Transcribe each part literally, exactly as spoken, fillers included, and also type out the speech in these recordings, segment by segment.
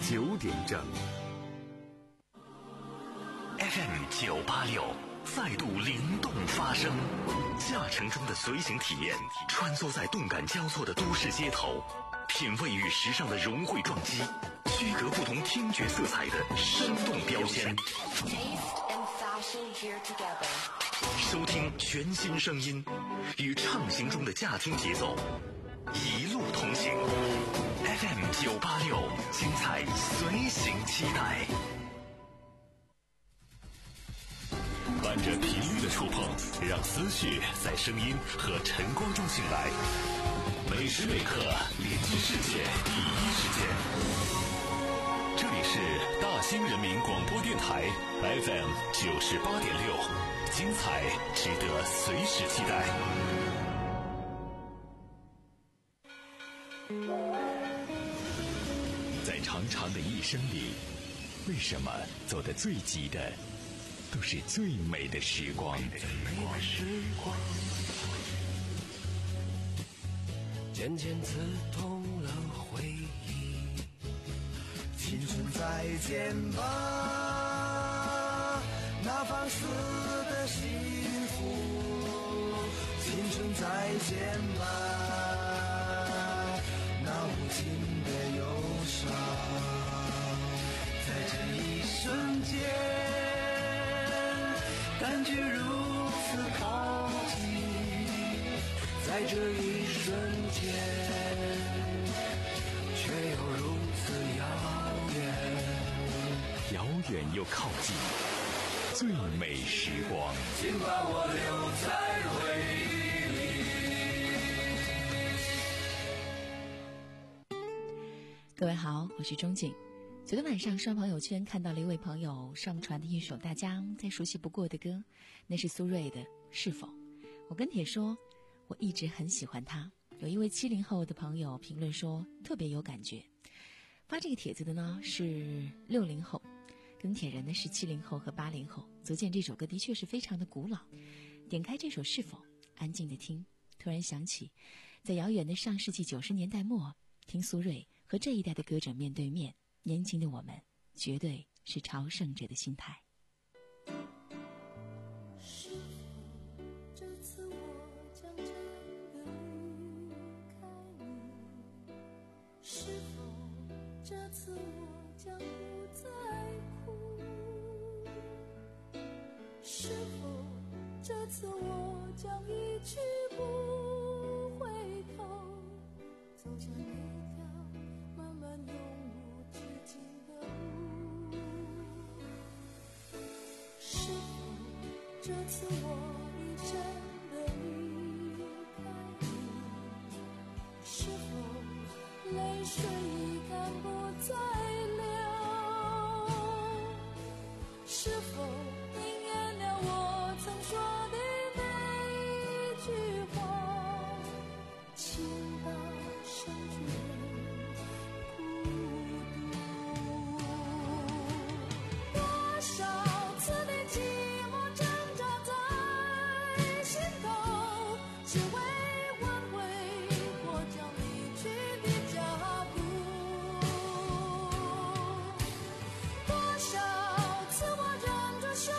九点整。 F M 九八六再度灵动发声，驾乘中的随行体验，穿梭在动感交错的都市街头，品味与时尚的融汇撞击，区隔不同听觉色彩的生动标签。收听全新声音，与畅行中的驾听节奏，一路同行。F M 九八六，精彩随行期待。伴着频率的触碰，让思绪在声音和晨光中醒来。每时每刻连接世界第一时间。这里是大兴人民广播电台 F M 九十八点六，精彩值得随时期待。在长长的一生里，为什么走得最急的都是最美的时光？ 渐渐刺痛了回忆， 青春再见吧，那放肆的幸福，青春再见吧，那无尽的忧伤，在这一瞬间感觉如此靠近，在这一瞬间却又如此遥远， 遥远又靠近，最美时光， 请把我留在回忆里。 各位好，我是钟景。昨天晚上刷朋友圈看到了一位朋友上传的一首大家再熟悉不过的歌，那是苏芮的《是否》。我跟帖说我一直很喜欢他，有一位七零后的朋友评论说特别有感觉。发这个帖子的呢是六零后，跟帖人呢是七零后和八零后，足见这首歌的确是非常的古老。点开这首《是否》，安静的听，突然想起在遥远的上世纪九十年代末，听苏芮和这一代的歌者面对面，年轻的我们绝对是朝圣者的心态。 是否这次我将真的离开你？是否这次我将不再哭？是否这次我将一去不回头，走向那条慢慢永无止境的路？是否这次我已真的离开你？是否泪水已干不再流？是否应原谅我曾说的每一句话，倾倒深处的孤独？多少次的寂寞挣扎在心头，只为挽回或将离去的脚步。多少次我忍着心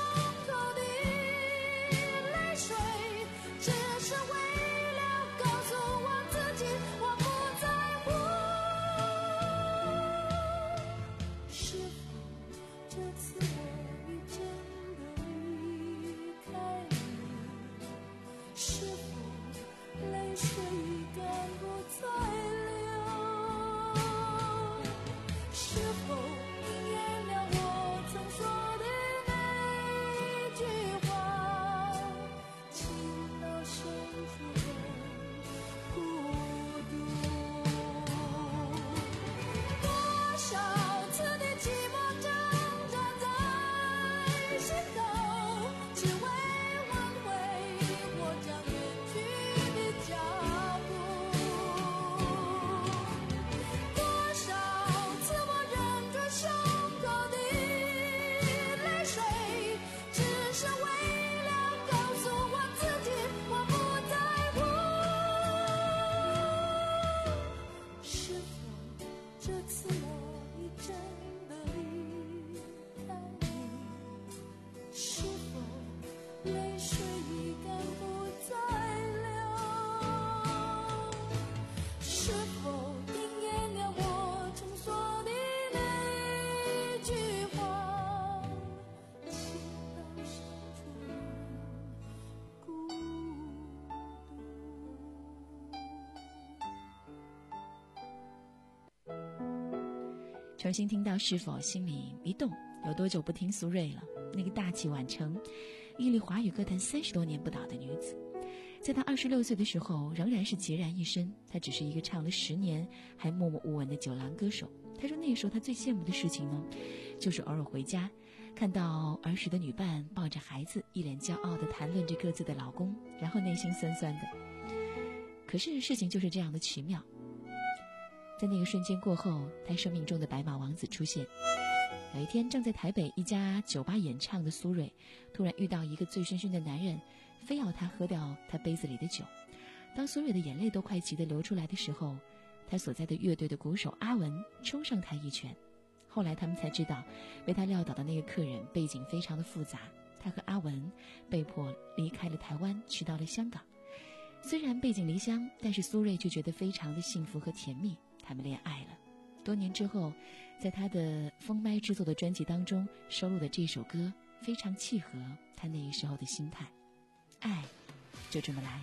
重新听到是否心里一动，有多久不听苏芮了？那个大器晚成，屹立华语歌坛三十多年不倒的女子，在她二十六岁的时候仍然是孑然一身。她只是一个唱了十年还默默无闻的酒廊歌手。她说那时候她最羡慕的事情呢，就是偶尔回家看到儿时的女伴抱着孩子，一脸骄傲地谈论着各自的老公，然后内心酸酸的。可是事情就是这样的奇妙，在那个瞬间过后，她生命中的白马王子出现。有一天正在台北一家酒吧演唱的苏芮，突然遇到一个醉醺醺的男人，非要她喝掉他杯子里的酒。当苏芮的眼泪都快急得流出来的时候，他所在的乐队的鼓手阿文冲上台一拳。后来他们才知道，被他撂倒的那个客人背景非常的复杂，他和阿文被迫离开了台湾，去到了香港。虽然背井离乡，但是苏芮却觉得非常的幸福和甜蜜，他们恋爱了。多年之后，在他的封麦制作的专辑当中收录的这首歌非常契合他那个时候的心态，爱就这么来。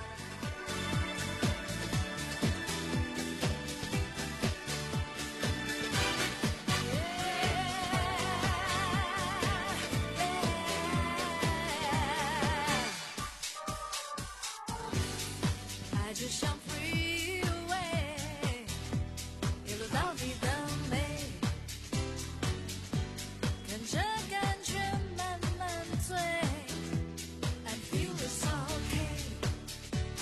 爱就像 freeway， 一路到底的美，看着感觉慢慢醉 ，I feel it's okay。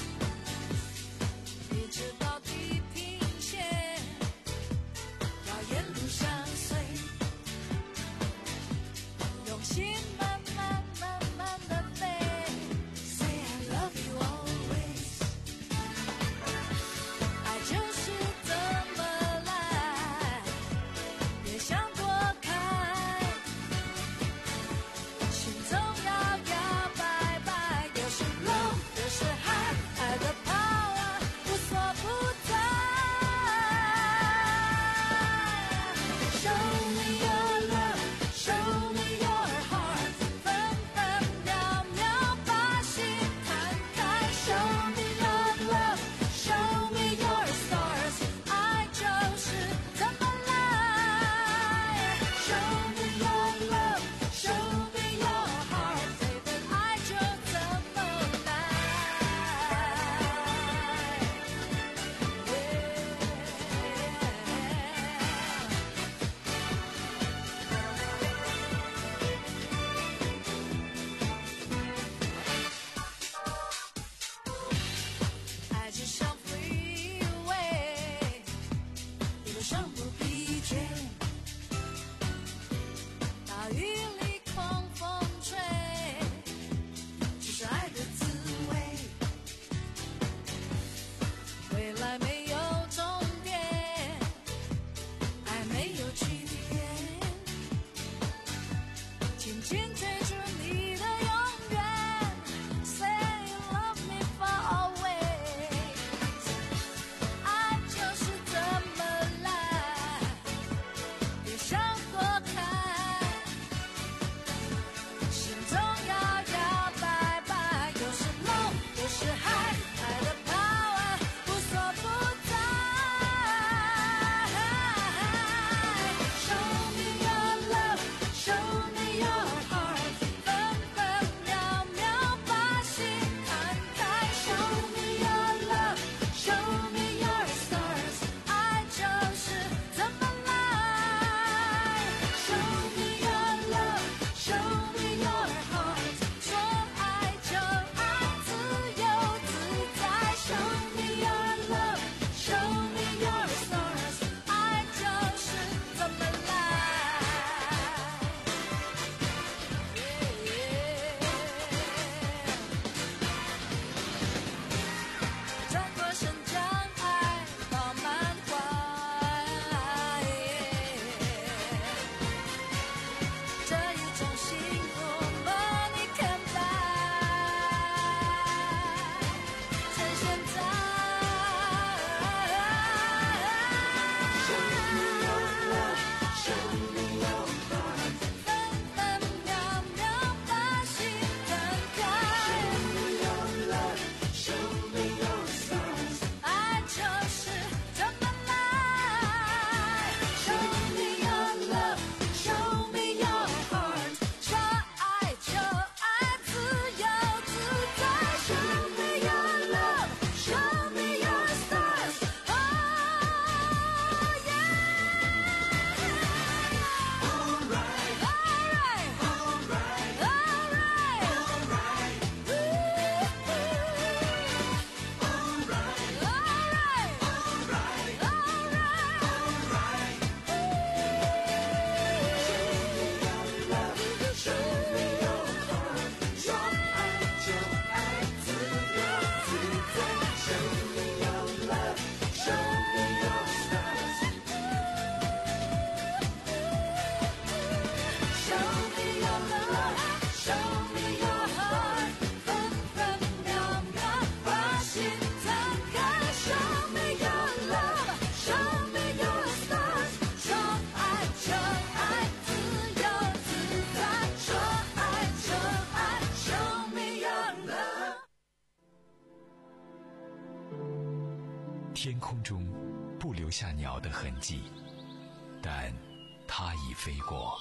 天空中不留下鸟的痕迹，但它已飞过。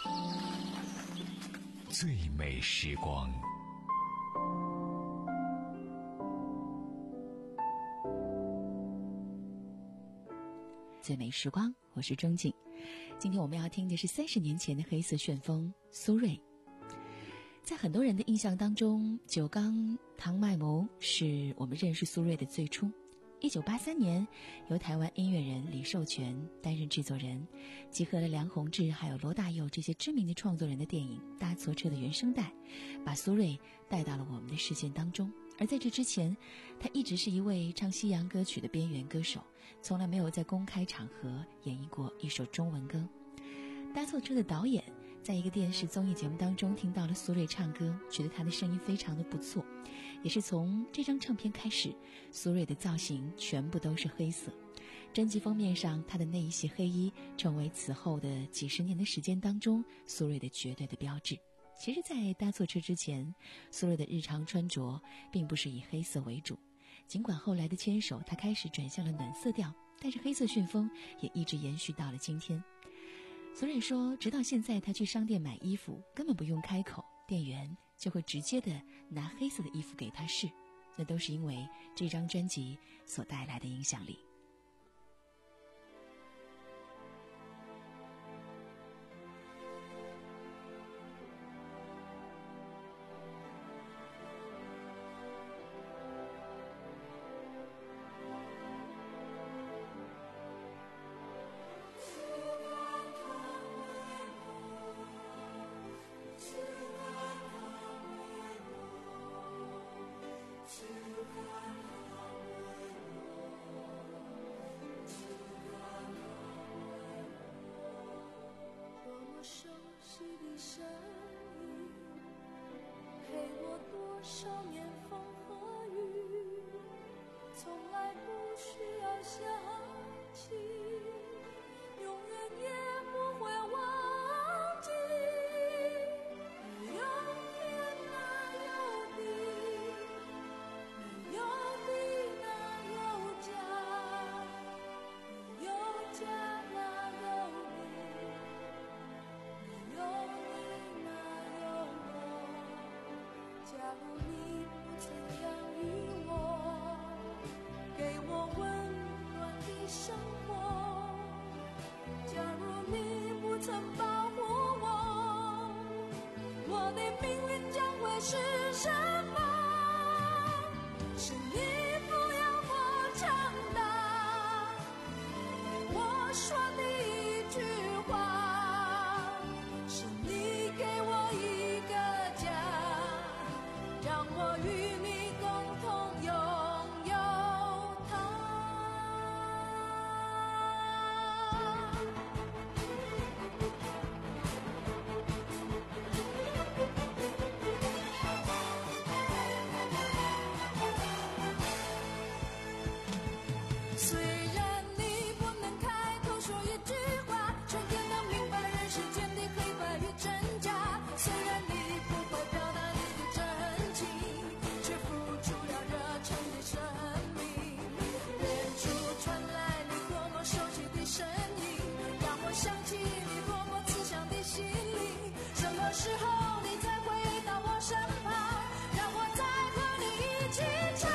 最美时光。 最美时光，我是钟静。今天我们要听的是三十年前的黑色旋风苏芮。在很多人的印象当中，九缸唐麦牟是我们认识苏芮的最初。一九八三年，由台湾音乐人李寿全担任制作人，集合了梁鸿志还有罗大佑这些知名的创作人的电影《搭错车》的原声带，把苏芮带到了我们的视线当中。而在这之前，他一直是一位唱西洋歌曲的边缘歌手，从来没有在公开场合演绎过一首中文歌。搭错车的导演在一个电视综艺节目当中听到了苏芮唱歌，觉得她的声音非常的不错。也是从这张唱片开始，苏芮的造型全部都是黑色。专辑封面上，她的那一袭黑衣成为此后的几十年的时间当中苏芮的绝对的标志。其实在搭错车之前，苏芮的日常穿着并不是以黑色为主，尽管后来的牵手她开始转向了暖色调，但是黑色旋风也一直延续到了今天。苏芮说，直到现在她去商店买衣服根本不用开口，店员就会直接的拿黑色的衣服给她试，那都是因为这张专辑所带来的影响力。 熟悉的声音，陪我多少年风和雨，从来不需要想起，永远也不会忘记。没有天哪有地，没有地哪有家，没有家哪有你，有你哪有我？假如你不曾养育我，给我温暖的生活，假如你不曾保护我，我的命运将会是什么？是你不要我长大，对我说的一句话，是你给我一个家，让我与你共同拥有它。虽然你不能开口说一句话，却也能明白人世间的黑白与真假。虽然你不会表达你的真情，却付出了热忱的生命。远处传来你多么熟悉的声音，让我想起你多么慈祥的心灵。什么时候你才回到我身旁，让我再和你一起唱。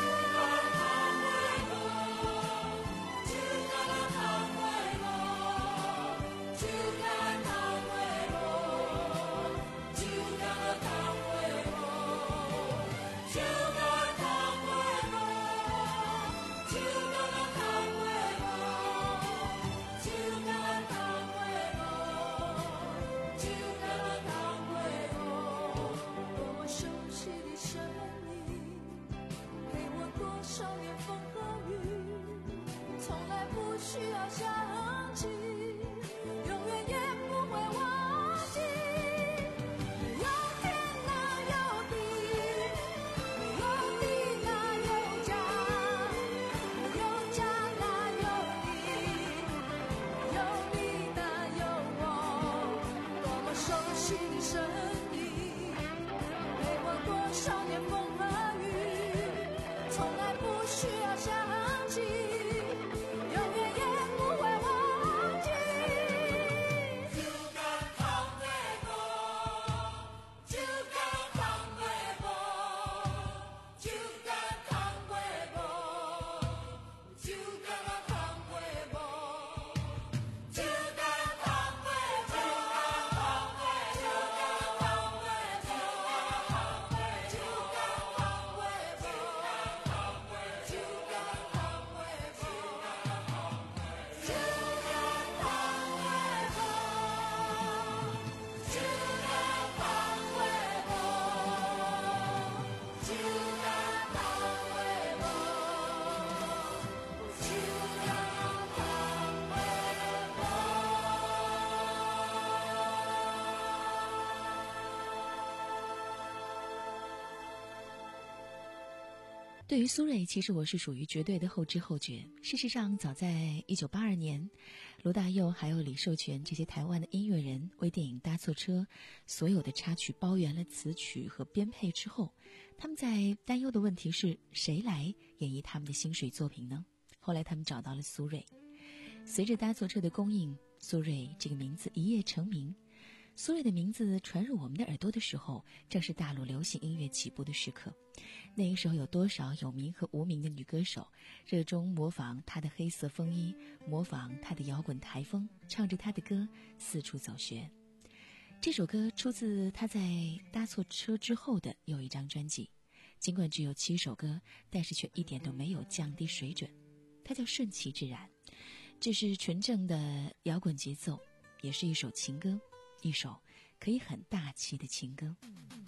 对于苏芮，其实我是属于绝对的后知后觉。事实上，早在一九八二年，罗大佑还有李寿全这些台湾的音乐人为电影《搭错车》所有的插曲包圆了词曲和编配之后，他们在担忧的问题是谁来演绎他们的心水作品呢？后来他们找到了苏芮。随着《搭错车》的公映，苏芮这个名字一夜成名。苏芮的名字传入我们的耳朵的时候，正是大陆流行音乐起步的时刻。那个时候有多少有名和无名的女歌手，热衷模仿她的黑色风衣，模仿她的摇滚台风，唱着她的歌四处走学。这首歌出自她在搭错车之后的又一张专辑，尽管只有七首歌，但是却一点都没有降低水准。它叫顺其自然，这是纯正的摇滚节奏，也是一首情歌，一首可以很大气的情歌。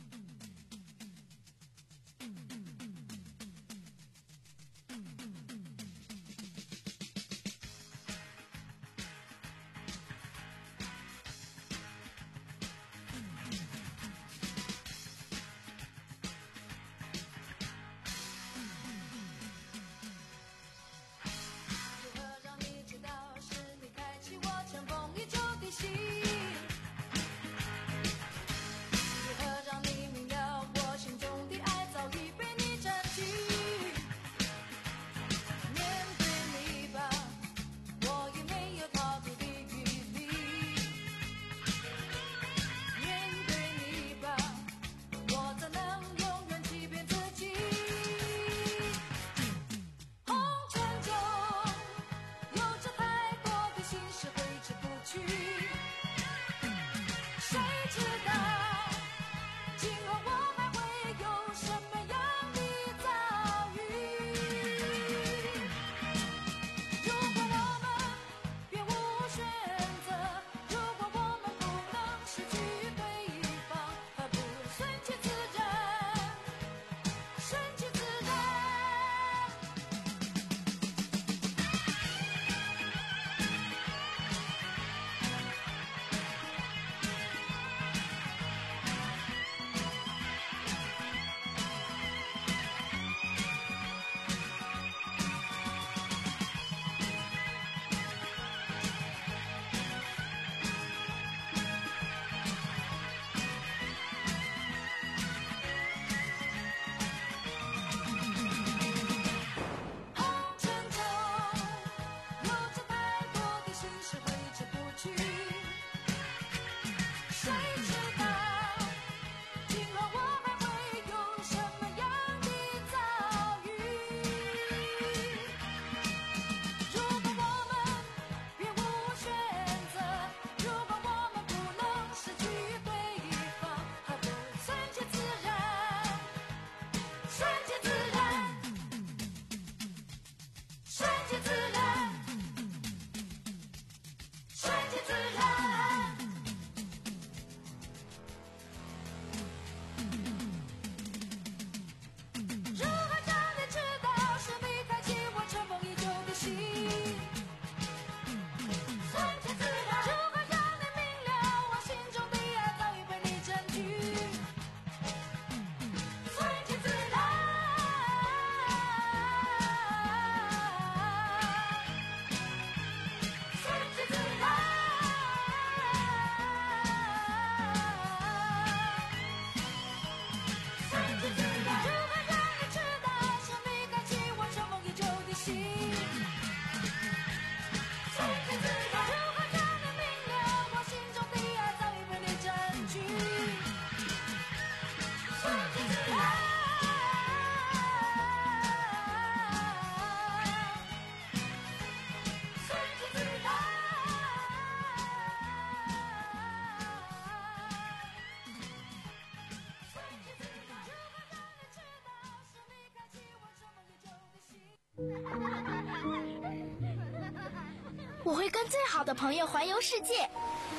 我会跟最好的朋友环游世界，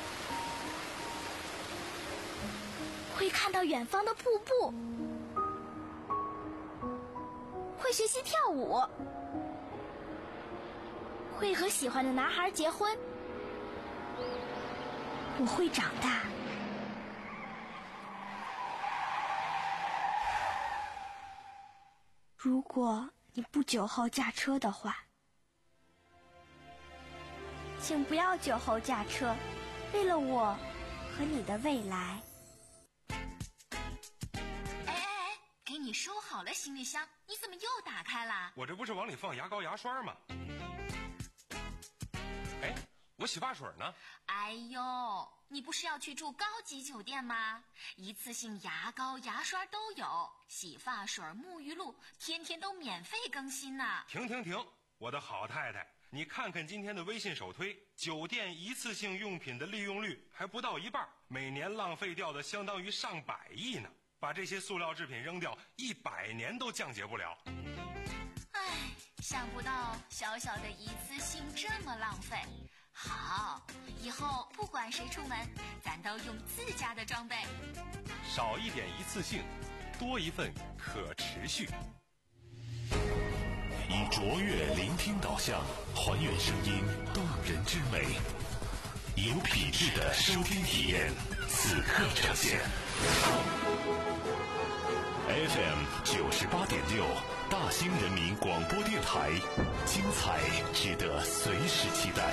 会看到远方的瀑布，会学习跳舞，会和喜欢的男孩结婚。我会长大。如果你不酒后驾车的话，请不要酒后驾车，为了我和你的未来。 哎哎哎，给你收好了行李箱，你怎么又打开了？ 我这不是往里放牙膏牙刷吗？哎，我洗发水呢。 哎呦，你不是要去住高级酒店吗？一次性牙膏牙刷都有，洗发水沐浴露天天都免费更新呢。 停停停，我的好太太，你看看今天的微信首推，酒店一次性用品的利用率还不到一半，每年浪费掉的相当于上百亿呢。把这些塑料制品扔掉，一百年都降解不了。 唉，想不到小小的一次性这么浪费。好，以后不管谁出门，咱都用自家的装备。 少一点一次性，多一份可持续。 以卓越聆听导向，还原声音动人之美，有品质的收听体验，此刻呈现。F M 九十八点六，大兴人民广播电台，精彩值得随时期待。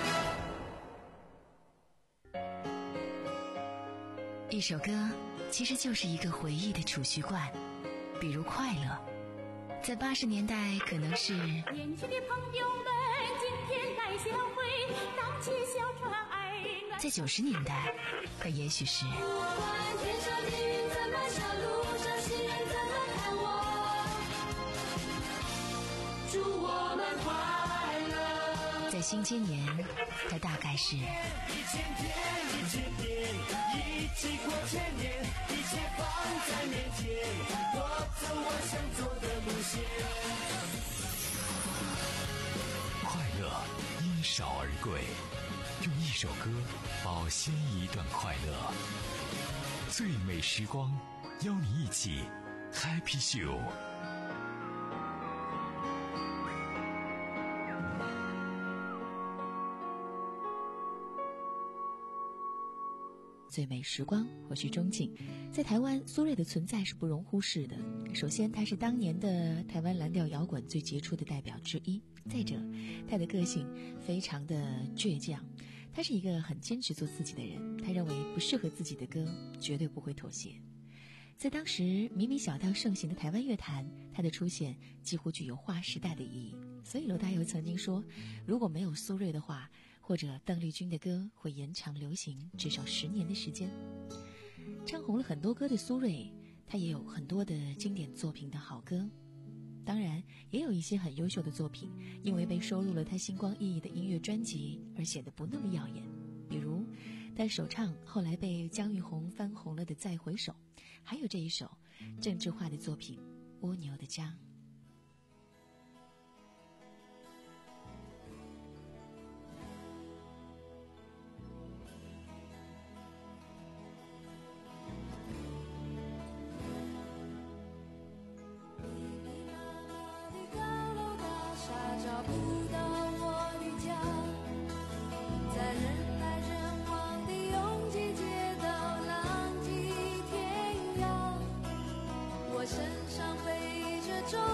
一首歌其实就是一个回忆的储蓄罐，比如快乐，在八十年代可能是年轻的朋友们今天来相会，荡起小船爱暖。 在九十年代可也许是不管天上的云怎么笑，路上行人怎么看我，祝我们快乐。 在新千年它大概是一千天一千年，一起过千年，一切放在面前，我走我想走的路线。 快乐因少而贵，用一首歌保鲜一段快乐。最美时光，邀你一起 Happy Show。 最美时光，我是钟静。在台湾，苏芮的存在是不容忽视的。首先，她是当年的台湾蓝调摇滚最杰出的代表之一。再者，她的个性非常的倔强，她是一个很坚持做自己的人。她认为不适合自己的歌，绝对不会妥协。在当时迷迷小调盛行的台湾乐坛，她的出现几乎具有划时代的意义。所以罗大佑曾经说，如果没有苏芮的话，或者邓丽君的歌会延长流行至少十年的时间。唱红了很多歌的苏芮，她也有很多的经典作品的好歌，当然也有一些很优秀的作品因为被收录了她星光熠熠的音乐专辑而显得不那么耀眼。比如她首唱后来被姜育红翻红了的《再回首》，还有这一首郑智化的作品《蜗牛的家》。 找不到我的家，在人来人往的拥挤街道，浪迹天涯。我身上背着重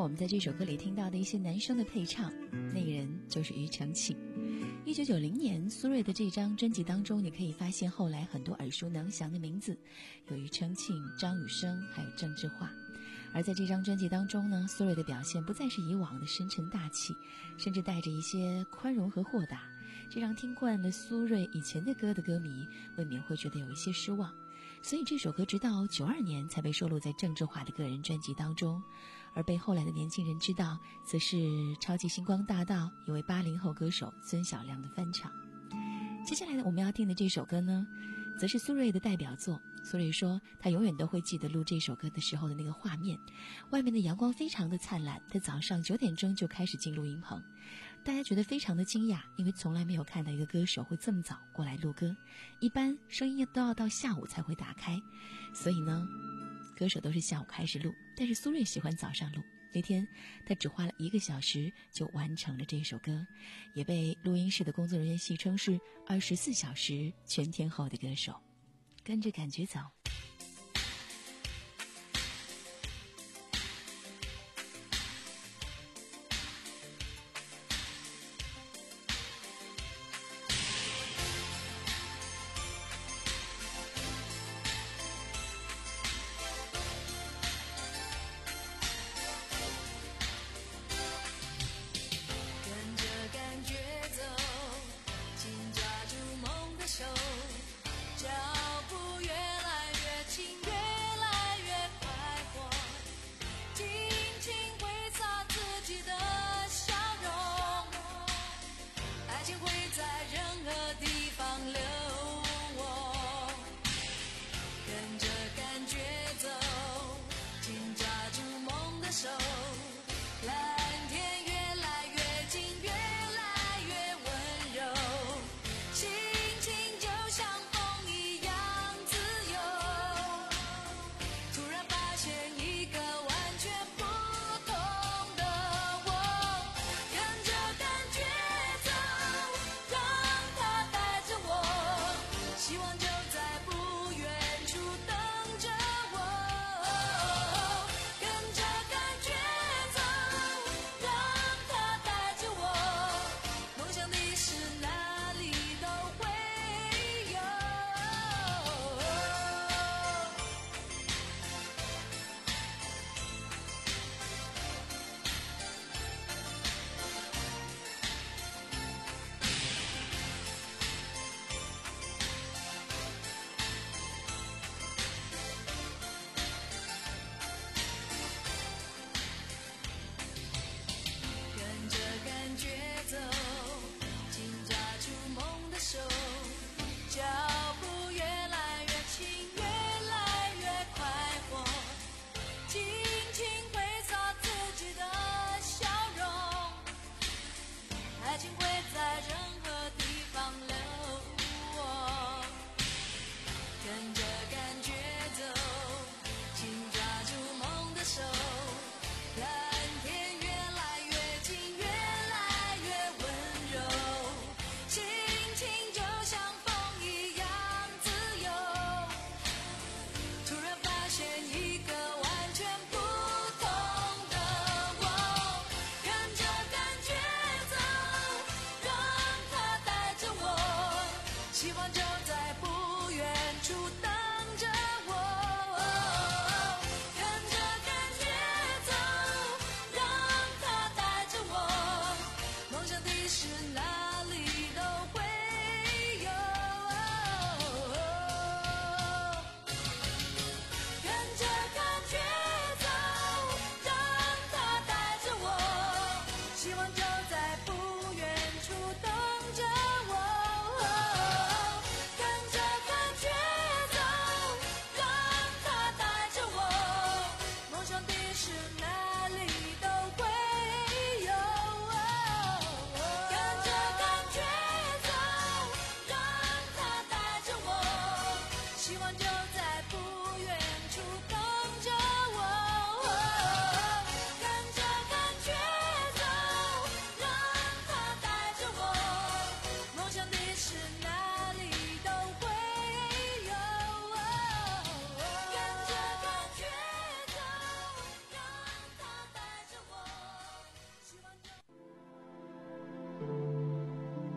我们在这首歌里听到的一些男生的配唱，那个人就是庾澄庆。一九九零年苏芮的这张专辑当中，你可以发现后来很多耳熟能详的名字，有庾澄庆、张雨生，还有郑智化。而在这张专辑当中呢，苏芮的表现不再是以往的深沉大气，甚至带着一些宽容和豁达，这让听惯了苏芮以前的歌的歌迷未免会觉得有一些失望。所以这首歌直到九二年才被收录在郑智化的个人专辑当中，而被后来的年轻人知道，则是超级星光大道一位八零后歌手孙晓亮的翻唱。接下来呢，我们要听的这首歌呢，则是苏芮的代表作。苏芮说她永远都会记得录这首歌的时候的那个画面，外面的阳光非常的灿烂，她早上九点钟就开始进录音棚，大家觉得非常的惊讶，因为从来没有看到一个歌手会这么早过来录歌，一般声音都要到下午才会打开，所以呢歌手都是下午开始录，但是苏芮喜欢早上录。那天他只花了一个小时就完成了这首歌，也被录音室的工作人员戏称是二十四小时全天候的歌手。跟着感觉走。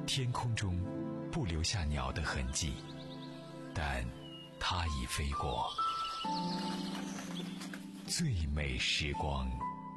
天空中不留下鸟的痕迹，但它已飞过。最美时光。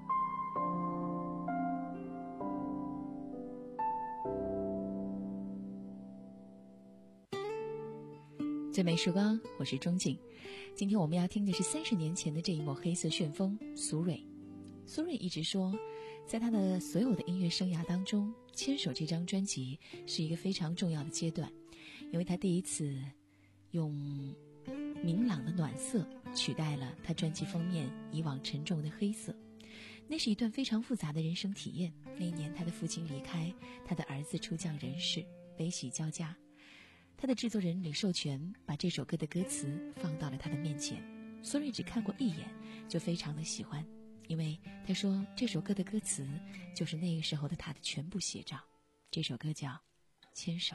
最美时光，我是钟静。今天我们要听的是三十年前的这一抹黑色旋风，苏芮。苏芮一直说，在他的所有的音乐生涯当中，《牵手》这张专辑是一个非常重要的阶段，因为他第一次用明朗的暖色取代了他专辑封面以往沉重的黑色。那是一段非常复杂的人生体验。那一年他的父亲离开，他的儿子出降人世，悲喜交加。他的制作人李寿全把这首歌的歌词放到了他的面前，苏芮只看过一眼就非常的喜欢，因为他说这首歌的歌词就是那个时候的他的全部写照。这首歌叫《牵手》。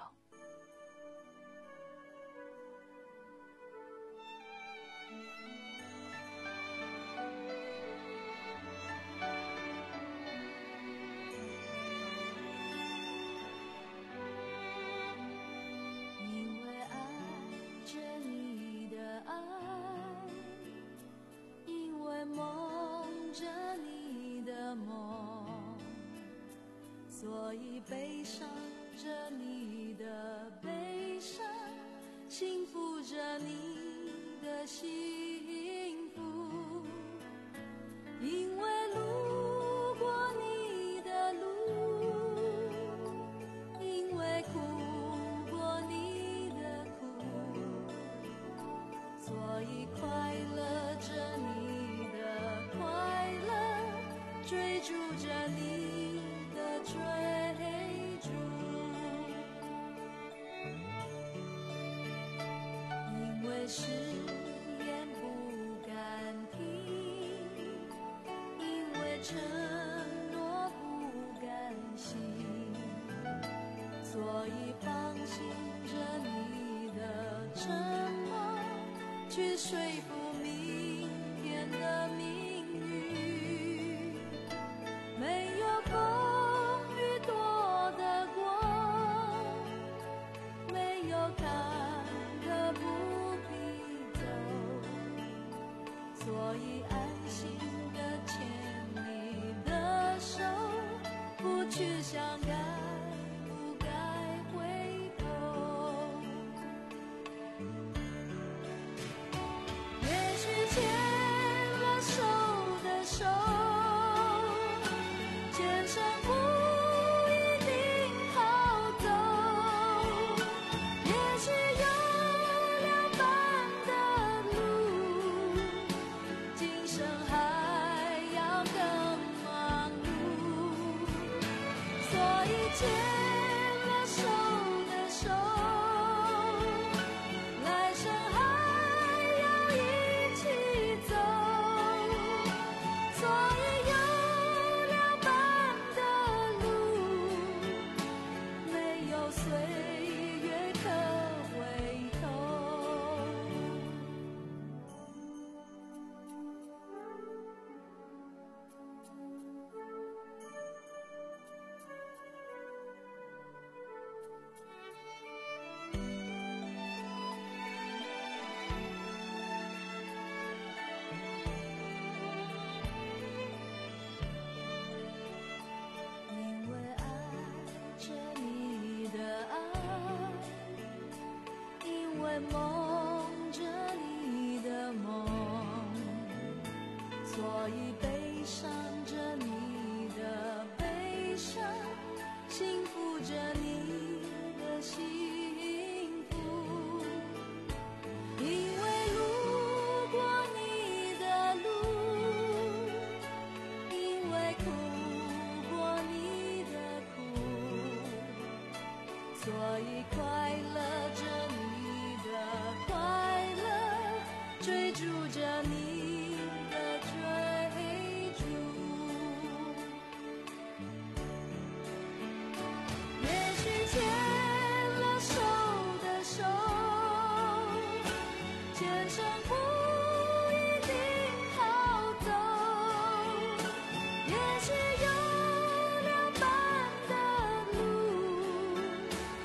所以悲伤着你的悲伤，幸福着你的幸福，因为路过你的路，因为哭过你的苦，所以快乐着你的快乐，追逐着你的追逐，因为誓言不敢听，因为承诺不甘心，所以放心着你的沉默，去说服明天的命运。没有风雨躲得过，没有坎坷不必走，所以安心地牵你的手，不去想该不该回头。也许牵了手的手，前程不一定好走，也许有两半的路，今生还要更忙碌，所以牵了手的手，来生还要一起走，所以有两半的路，没有岁月可回头。因为爱着你的爱，因为梦着你的梦，所以悲伤着你的悲伤，幸福着你的幸福，因为路过你的路，因为哭过你的苦，所以快乐着你的快乐，追逐着你的追逐。也许牵了手的手，前程不一定好走，也许有两半的路，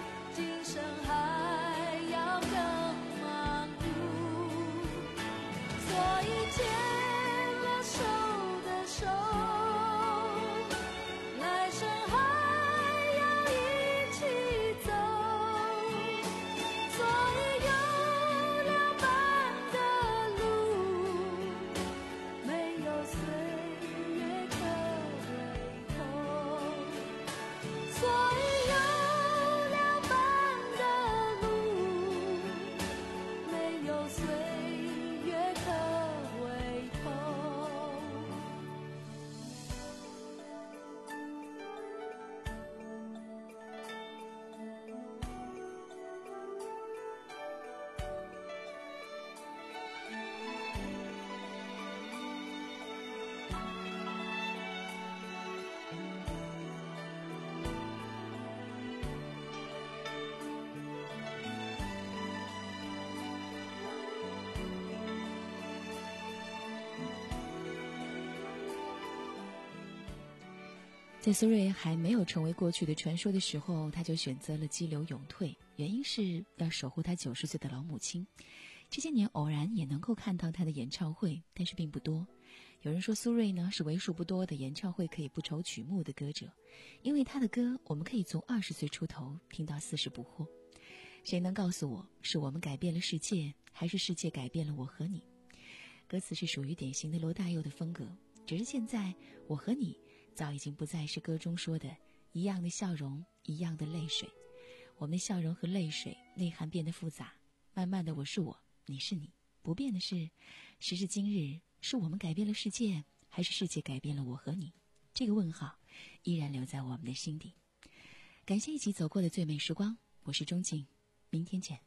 在苏芮还没有成为过去的传说的时候，他就选择了激流勇退，原因是要守护他九十岁的老母亲。这些年偶然也能够看到他的演唱会，但是并不多。有人说苏芮呢是为数不多的演唱会可以不愁曲目的歌者，因为他的歌我们可以从二十岁出头听到四十不惑。谁能告诉我，是我们改变了世界，还是世界改变了我和你？歌词是属于典型的罗大佑的风格，只是现在我和你早已经不再是歌中说的一样的笑容，一样的泪水。我们的笑容和泪水内涵变得复杂，慢慢的我是我，你是你。不变的是，时至今日，是我们改变了世界，还是世界改变了我和你？这个问号依然留在我们的心底。感谢一起走过的最美时光，我是钟静，明天见。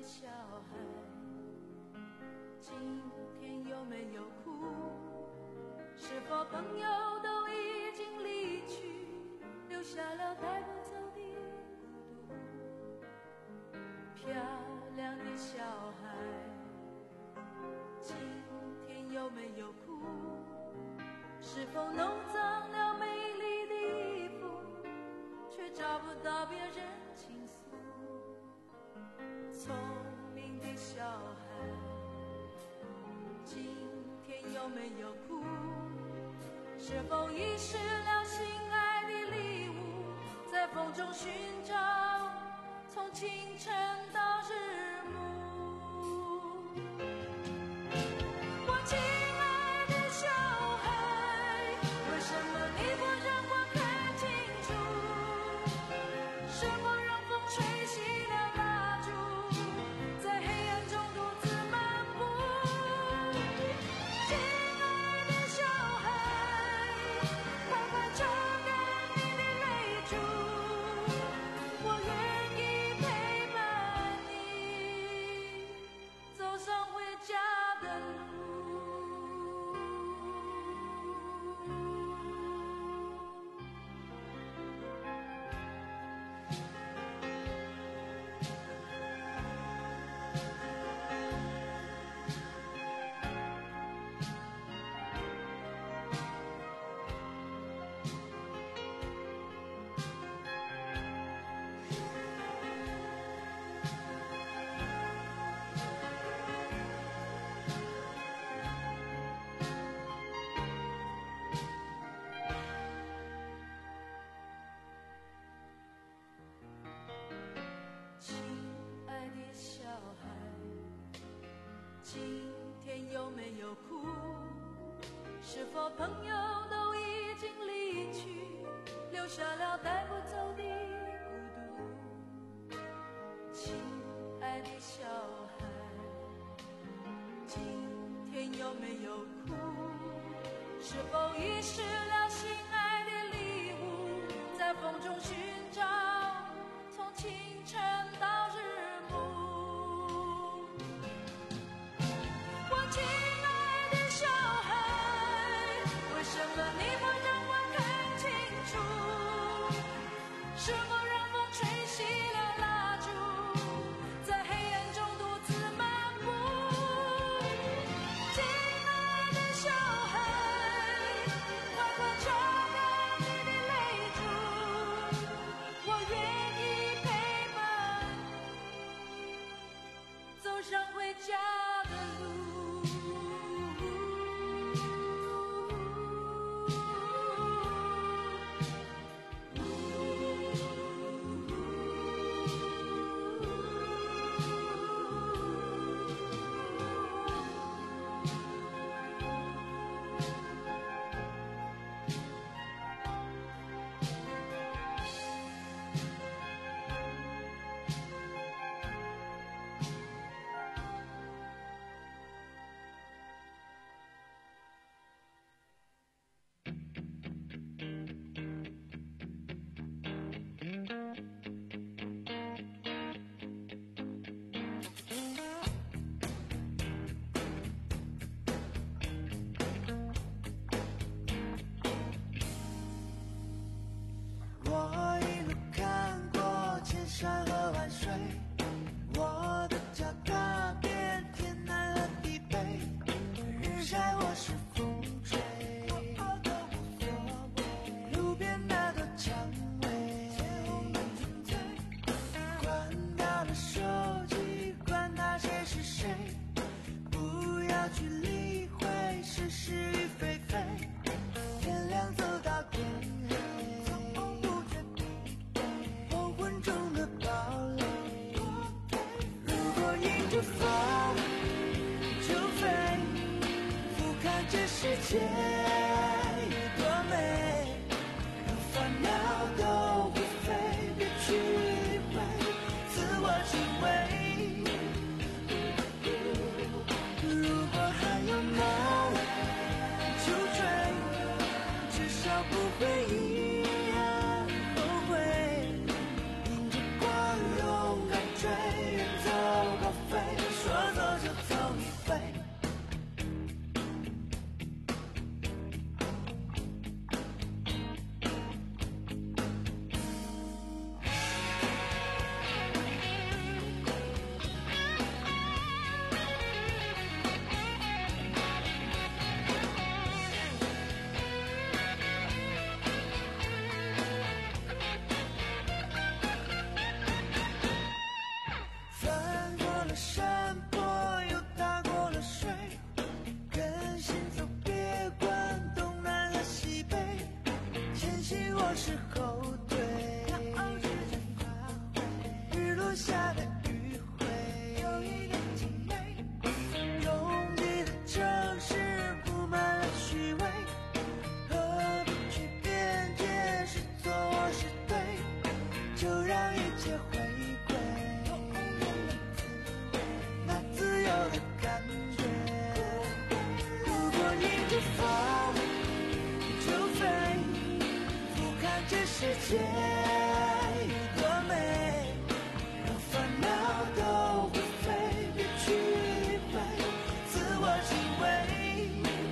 小孩，今天有没有哭？是否朋友都已经离去，留下了带不走的孤独？漂亮的小孩，今天有没有哭？是否弄脏了美丽的衣服，却找不到别人倾诉？聪明的小孩，今天有没有哭？是否遗失了心爱的礼物，在风中寻找，从清晨到日暮？我亲爱的小孩，为什么你不让我看清楚？是否让风吹熄了蜡烛，在黑暗中独自漫步？亲爱的小孩，快快擦干你的泪珠，我愿意陪伴你走上回家的路。亲爱的小孩，今天有没有哭？是否朋友都已经离去，留下了带不走的孤独？亲爱的小孩，今天有没有哭？是否遗失了心爱的礼物，在风中寻找，从清晨到日暮？我亲爱的小孩，为什么你不让我看清楚？是否让风吹熄了蜡烛，在黑暗中独自漫步？亲爱的小孩，快快擦干你的泪珠，我愿意陪伴你走上回家的路。 我一路看过千山和万水，我的脚踏遍天南和地北，日晒或是风吹，我都无所谓。路边那朵蔷薇，关掉了手机，管他谁是谁，不要去理会是是与非非，天亮走到天黑。风就飞，俯瞰这世界有多美，让烦恼都会飞，别去理会自我敬畏。如果还有梦就追，至少不会一样后悔。迎着光勇敢追，远走高飞。 界有多美，让烦恼都会飞，别去理会，自我敬畏。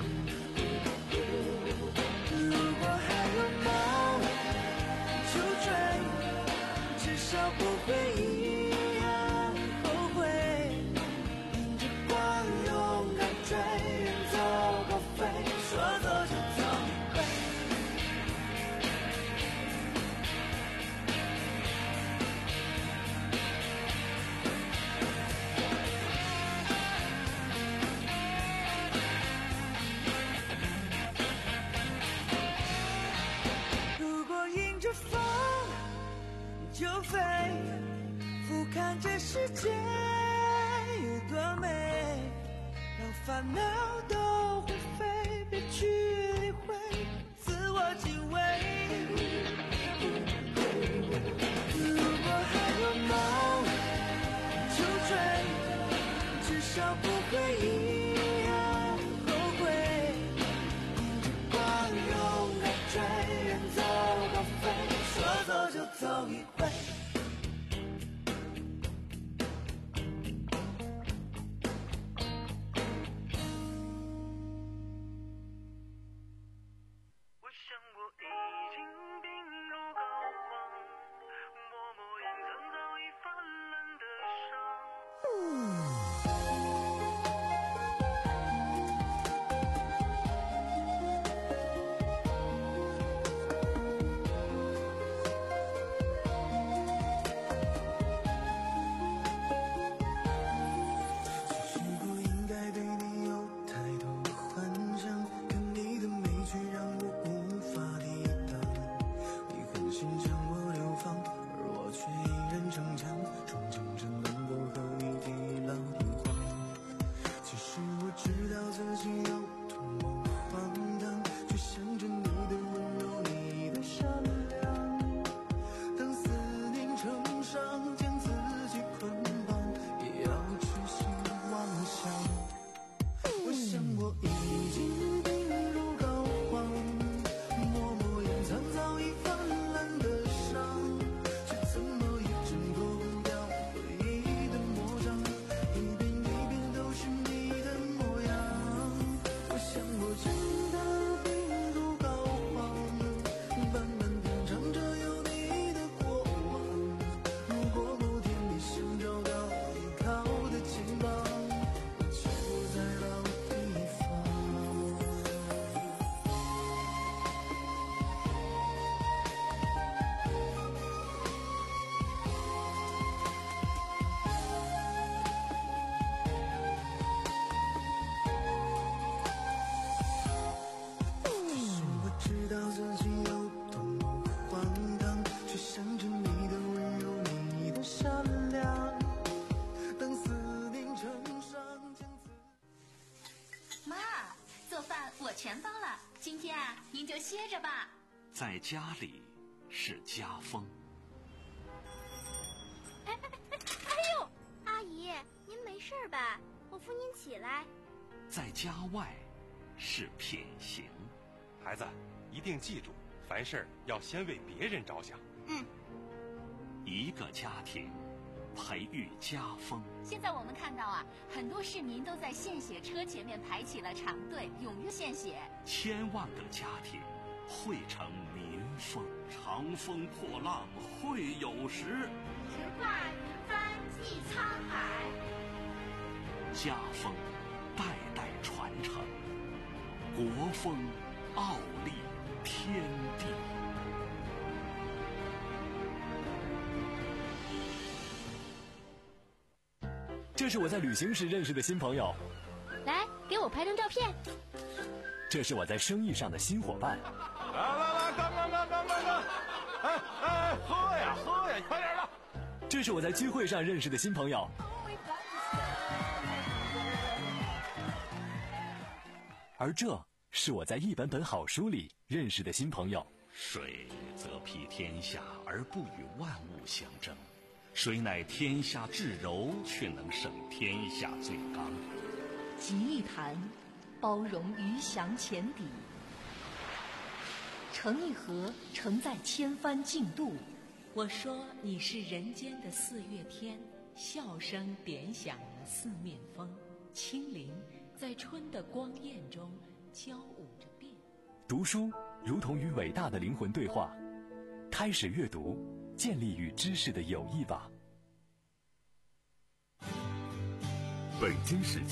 如果还有梦就追，至少不会一样后悔。迎着光勇敢追，远走高飞，说走就走一回。如果迎着风就飞，俯瞰这世界有多美，让烦恼都会飞，别去理会，自我敬畏。如果还有梦就追，至少不会一样后悔。迎着光勇敢追，远走高飞，说走就走一回。 我想我已经病入膏肓，默默隐藏早已泛滥的伤。其实不应该对你有太多幻想，可你的美却让我无法抵挡。你狠心将我流放，而我却依然逞强，憧憬着能够和你地老天荒。其实我知道自己有多么荒唐，却想着你的温柔，你的善良。当思念成伤，将自己捆绑，也要痴心妄想。我想我已经病入膏肓，默默隐藏早已泛滥的伤，却怎么也挣脱不掉回忆的魔掌，一遍一遍都是你的模样。我想我真的病入膏肓，慢慢品尝着有你的过往。如果某天你想找到依靠的肩膀，我就不在老地方。其实我知道自己有多么荒唐，却想着你的温柔，你的善良。当思念成伤，将自妈，做饭我全包了，今天啊，您就歇着吧。 在家里是家风， 哎哎哎哎呦，阿姨，您没事吧？我扶您起来。 在家外是品行。 孩子，一定记住，凡事要先为别人着想。 嗯， 一个家庭培育家风。 现在我们看到啊，很多市民都在献血车前面排起了长队，踊跃献血。 千万个家庭汇成民风，长风破浪会有时。 直挂云帆济沧海。 家风代代传承，国风傲立天地。 这是我在旅行时认识的新朋友， 来，给我拍张照片。 这是我在生意上的新伙伴。 来来来，干干干干干干！哎哎，喝呀喝呀，快点的！ 这是我在聚会上认识的新朋友。而这是我在一本本好书里认识的新朋友。 水则披天下而不与万物相争，谁乃天下至柔，却能胜天下最刚。 集一谈，包容鱼翔浅底； 成一河，承载千帆竞渡。我说你是人间的四月天，笑声点响了四面风，清灵在春的光艳中交舞着变。 读书如同与伟大的灵魂对话，开始阅读，建立与知识的友谊吧。 北京时间